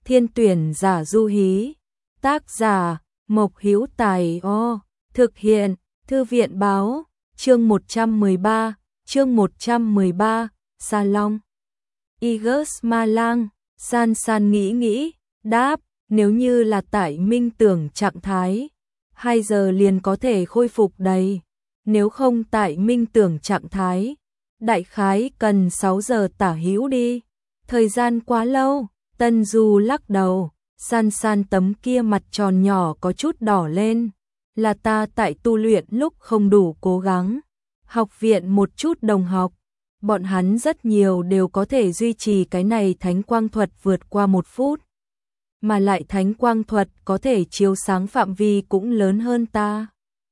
Thiên tuyển giả du hí. Tác giả Mộc Hữu Tài. Thực hiện Thư viện báo. Chương 113. Sa Long. Aegis Ma Lang. San San nghĩ, đáp, nếu như là tại minh tưởng trạng thái, 2 giờ liền có thể khôi phục đầy. Nếu không tại minh tưởng trạng thái, đại khái cần 6 giờ tả hữu đi. Thời gian quá lâu. Tân Du lắc đầu. San San tấm kia mặt tròn nhỏ có chút đỏ lên. Là ta tại tu luyện lúc không đủ cố gắng. Học viện một chút đồng học, bọn hắn rất nhiều đều có thể duy trì cái này thánh quang thuật vượt qua 1 phút. Mà lại thánh quang thuật có thể chiếu sáng phạm vi cũng lớn hơn ta.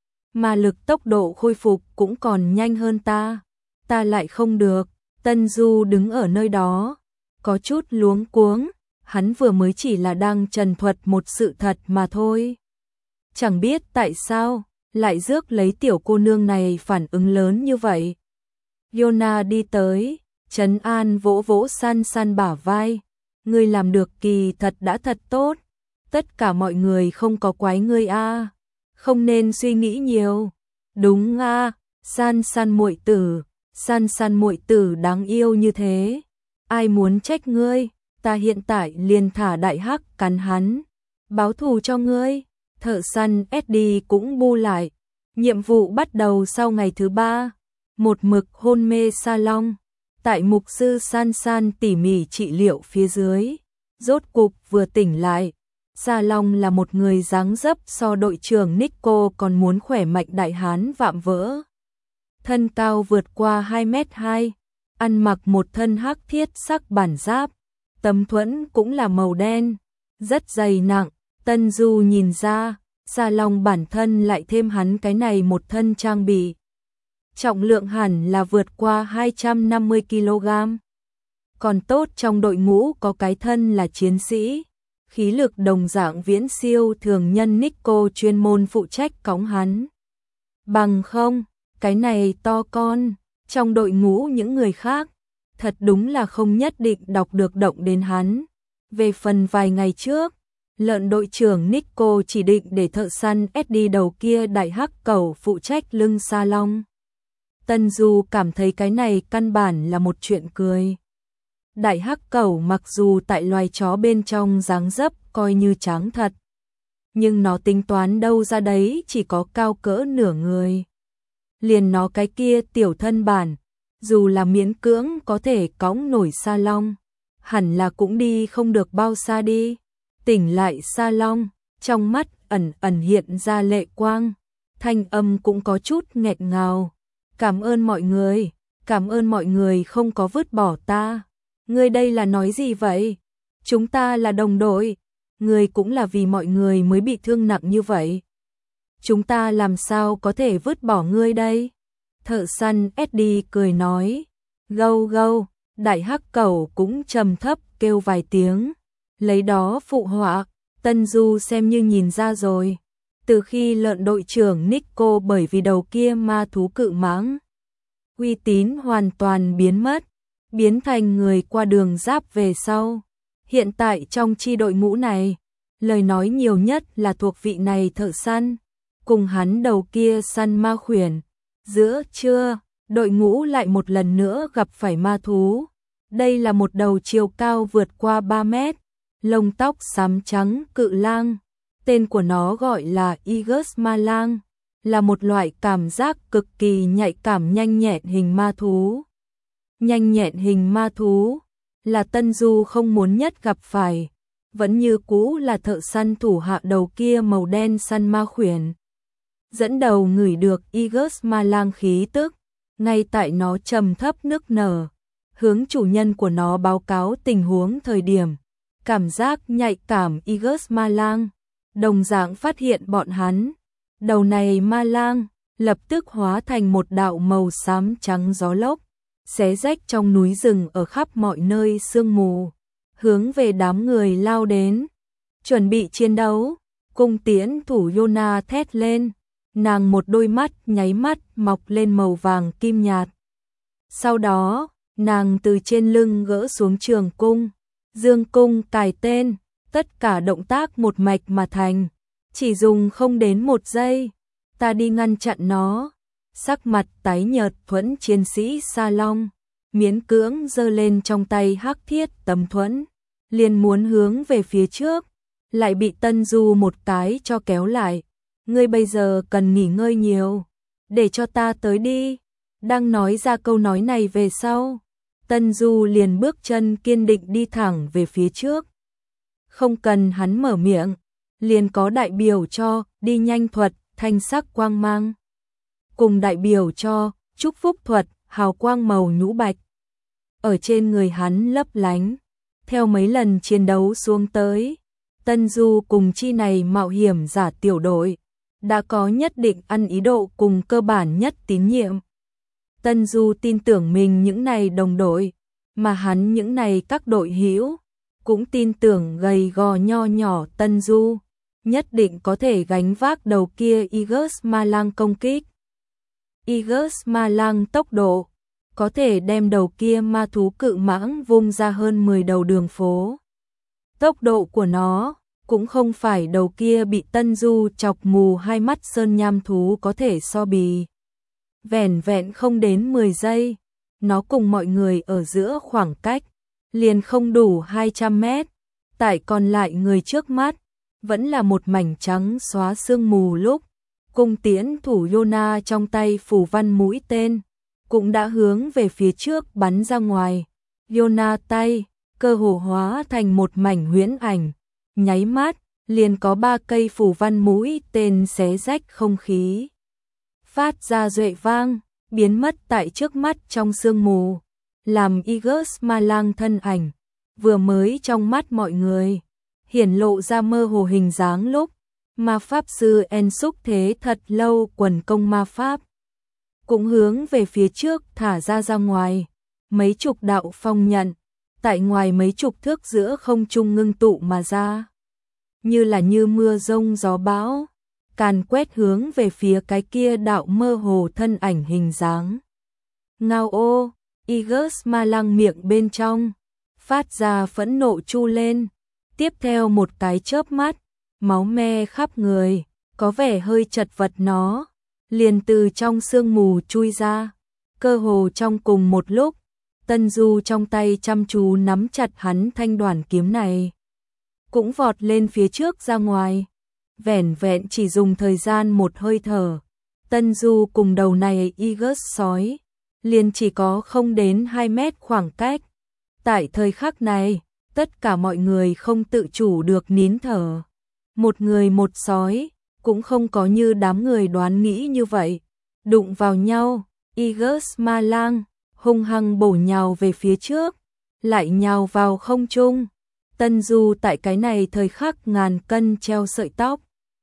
Mà lực tốc độ khôi phục cũng còn nhanh hơn ta. Ta lại không được. Tân Du đứng ở nơi đó, có chút luống cuống. Hắn vừa mới chỉ là đang trần thuật một sự thật mà thôi. Chẳng biết tại sao lại rước lấy tiểu cô nương này phản ứng lớn như vậy. Yona đi tới, trấn an vỗ vỗ San San bả vai. Ngươi làm được kỳ thật đã thật tốt. Tất cả mọi người không có quái ngươi a. Không nên suy nghĩ nhiều. Đúng a, San San muội tử, San San muội tử đáng yêu như thế. Ai muốn trách ngươi, ta hiện tại liền thả đại hắc cắn hắn. Báo thù cho ngươi. Thợ săn Eddie cũng bu lại. Nhiệm vụ bắt đầu sau ngày thứ 3. Một mực hôn mê Sa Long. Tại mục sư San San tỉ mỉ trị liệu phía dưới, rốt cục vừa tỉnh lại. Sa Long là một người dáng dấp so đội trưởng Nico còn muốn khỏe mạnh đại hán vạm vỡ. Thân cao vượt qua 2m2, ăn mặc một thân hắc thiết sắc bản giáp, tấm thuẫn cũng là màu đen, rất dày nặng. Tân Du nhìn ra, Sa Long bản thân lại thêm hắn cái này một thân trang bị. Trọng lượng hẳn là vượt qua 250 kg. Còn tốt trong đội ngũ có cái thân là chiến sĩ, khí lực đồng dạng viễn siêu thường nhân Nico chuyên môn phụ trách cõng hắn. Bằng không, cái này to con, trong đội ngũ những người khác, thật đúng là không nhất định đọc được động đến hắn. Về phần vài ngày trước, lợn đội trưởng Nico chỉ định để thợ săn Eddie đầu kia đại hắc cẩu phụ trách lưng Sa Long. Tân Du cảm thấy cái này căn bản là một chuyện cười. Đại hắc cẩu mặc dù tại loài chó bên trong dáng dấp coi như tráng thật, nhưng nó tính toán đâu ra đấy chỉ có cao cỡ nửa người. Liền nó cái kia tiểu thân bản, dù là miễn cưỡng có thể cõng nổi Sa Long, hẳn là cũng đi không được bao xa đi. Tỉnh lại Sa Long, trong mắt ẩn ẩn hiện ra lệ quang, thanh âm cũng có chút nghẹn ngào. Cảm ơn mọi người không có vứt bỏ ta. Ngươi đây là nói gì vậy? Chúng ta là đồng đội, ngươi cũng là vì mọi người mới bị thương nặng như vậy. Chúng ta làm sao có thể vứt bỏ ngươi đây? Thợ săn Eddie cười nói. Gâu gâu, đại hắc cẩu cũng trầm thấp kêu vài tiếng. Lấy đó phụ họa, Tân Du xem như nhìn ra rồi. Từ khi lợn đội trưởng Nico bởi vì đầu kia ma thú cự mãng, uy tín hoàn toàn biến mất, biến thành người qua đường giáp về sau. Hiện tại trong chi đội ngũ này, lời nói nhiều nhất là thuộc vị này thợ săn, cùng hắn đầu kia săn ma khuyển. Giữa trưa, đội ngũ lại một lần nữa gặp phải ma thú. Đây là một đầu chiều cao vượt qua 3 mét, lông tóc xám trắng cự lang. Tên của nó gọi là Aegis Ma Lang, là một loại cảm giác cực kỳ nhạy cảm nhanh nhẹn hình ma thú. Nhanh nhẹn hình ma thú là Tân Du không muốn nhất gặp phải, vẫn như cũ là thợ săn thủ hạ đầu kia màu đen săn ma khuyển. Dẫn đầu ngửi được Aegis Ma Lang khí tức, ngay tại nó trầm thấp nức nở, hướng chủ nhân của nó báo cáo tình huống thời điểm. Cảm giác nhạy cảm Aegis Ma Lang đồng dạng phát hiện bọn hắn. Đầu này ma lang lập tức hóa thành một đạo màu xám trắng gió lốc, xé rách trong núi rừng ở khắp mọi nơi sương mù, hướng về đám người lao đến. Chuẩn bị chiến đấu, cung tiễn thủ Yona thét lên, nàng một đôi mắt nháy mắt mọc lên màu vàng kim nhạt. Sau đó, nàng từ trên lưng gỡ xuống trường cung, dương cung cài tên, tất cả động tác một mạch mà thành, chỉ dùng không đến 1 giây. Ta đi ngăn chặn nó. Sắc mặt tái nhợt thuẫn chiến sĩ Sa Long, miễn cưỡng giơ lên trong tay hắc thiết tấm thuẫn, liền muốn hướng về phía trước, lại bị Tân Du một cái cho kéo lại. Ngươi bây giờ cần nghỉ ngơi nhiều, để cho ta tới đi. Đang nói ra câu nói này về sau, Tân Du liền bước chân kiên định đi thẳng về phía trước. Không cần hắn mở miệng, liền có đại biểu cho đi nhanh thuật, thanh sắc quang mang, cùng đại biểu cho chúc phúc thuật, hào quang màu nhũ bạch. Ở trên người hắn lấp lánh, theo mấy lần chiến đấu xuống tới, Tân Du cùng chi này mạo hiểm giả tiểu đội đã có nhất định ăn ý độ cùng cơ bản nhất tín nhiệm. Tân Du tin tưởng mình những này đồng đội, mà hắn những này các đội hữu cũng tin tưởng gầy gò nho nhỏ Tân Du nhất định có thể gánh vác đầu kia Aegis Ma Lang công kích. Aegis Ma Lang tốc độ có thể đem đầu kia ma thú cự mãng vung ra hơn 10 đầu đường phố. Tốc độ của nó cũng không phải đầu kia bị Tân Du chọc mù hai mắt sơn nham thú có thể so bì. Vẻn vẹn không đến 10 giây, nó cùng mọi người ở giữa khoảng cách liền không đủ 200 mét, tại còn lại người trước mắt vẫn là một mảnh trắng xóa sương mù lúc cung tiễn thủ Yona trong tay phủ văn mũi tên cũng đã hướng về phía trước bắn ra ngoài. Yona tay cơ hồ hóa thành một mảnh huyễn ảnh, nháy mắt liền có 3 cây phủ văn mũi tên xé rách không khí, phát ra duệ vang, biến mất tại trước mắt trong sương mù, làm Aegis Ma Lang thân ảnh vừa mới trong mắt mọi người hiển lộ ra mơ hồ hình dáng lúc ma pháp sư En xúc thế thật lâu quần công ma pháp cũng hướng về phía trước thả ra ngoài, mấy chục đạo phong nhận tại ngoài mấy chục thước giữa không trung ngưng tụ mà ra, như là như mưa rông gió bão, càn quét hướng về phía cái kia đạo mơ hồ thân ảnh hình dáng. Ngao ô, Aegis Ma Lang miệng bên trong phát ra phẫn nộ chu lên, tiếp theo một cái chớp mắt, máu me khắp người, có vẻ hơi chật vật nó liền từ trong sương mù chui ra. Cơ hồ trong cùng một lúc, Tân Du trong tay chăm chú nắm chặt hắn thanh đoản kiếm này, cũng vọt lên phía trước ra ngoài. Vẻn vẹn chỉ dùng thời gian một hơi thở, Tân Du cùng đầu này Aegis sói liền chỉ có không đến 2 mét khoảng cách. Tại thời khắc này, tất cả mọi người không tự chủ được nín thở. Một người một sói, cũng không có như đám người đoán nghĩ như vậy. Đụng vào nhau, Aegis Ma Lang hung hăng bổ nhào về phía trước, lại nhào vào không trung. Tân Du tại cái này thời khắc ngàn cân treo sợi tóc,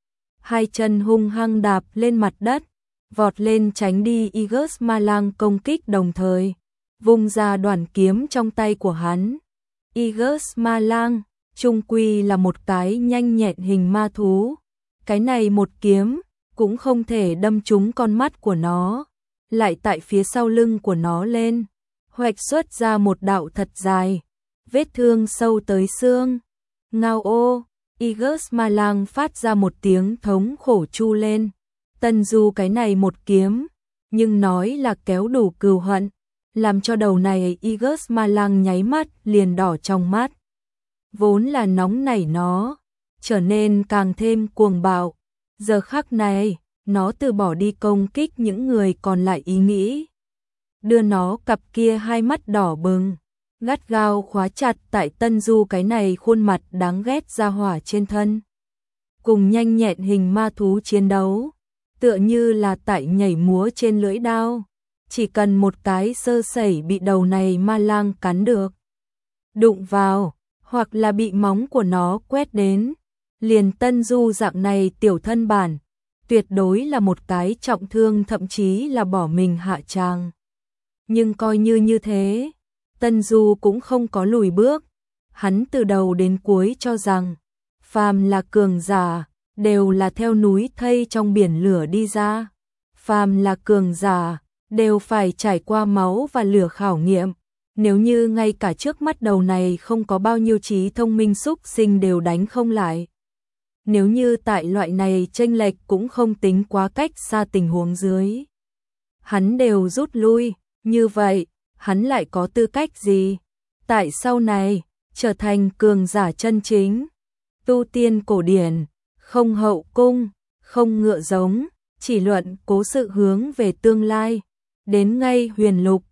hai chân hung hăng đạp lên mặt đất, vọt lên tránh đi Aegis Ma Lang công kích, đồng thời vung ra đoản kiếm trong tay của hắn. Aegis Ma Lang chung quy là một cái nhanh nhẹn hình ma thú, cái này một kiếm cũng không thể đâm trúng con mắt của nó, lại tại phía sau lưng của nó lên hoạch xuất ra một đạo thật dài, vết thương sâu tới xương. Ngao ô, Aegis Ma Lang phát ra một tiếng thống khổ chu lên. Tân Du cái này một kiếm, nhưng nói là kéo đủ cừu hận, làm cho đầu này Aegis Ma Lang nháy mắt liền đỏ trong mắt. Vốn là nóng nảy nó, trở nên càng thêm cuồng bạo. Giờ khắc này, nó từ bỏ đi công kích những người còn lại ý nghĩ. Đưa nó cặp kia hai mắt đỏ bừng, gắt gao khóa chặt tại Tân Du cái này khuôn mặt đáng ghét ra hỏa trên thân. Cùng nhanh nhẹn hình ma thú chiến đấu, tựa như là tại nhảy múa trên lưỡi đao, chỉ cần một cái sơ sẩy bị đầu này ma lang cắn được, đụng vào, hoặc là bị móng của nó quét đến, liền Tân Du dạng này tiểu thân bản, tuyệt đối là một cái trọng thương, thậm chí là bỏ mình hạ tràng. Nhưng coi như thế, Tân Du cũng không có lùi bước, hắn từ đầu đến cuối cho rằng, phàm là cường giả, đều là theo núi thây trong biển lửa đi ra. Phàm là cường giả, đều phải trải qua máu và lửa khảo nghiệm. Nếu như ngay cả trước mắt đầu này không có bao nhiêu trí thông minh xúc sinh đều đánh không lại. Nếu như tại loại này chênh lệch cũng không tính quá cách xa tình huống dưới. Hắn đều rút lui, như vậy, hắn lại có tư cách gì? Tại sau này, trở thành cường giả chân chính. Tu tiên cổ điển, không hậu cung, không ngựa giống, chỉ luận cố sự hướng về tương lai. Đến ngay huyền lục,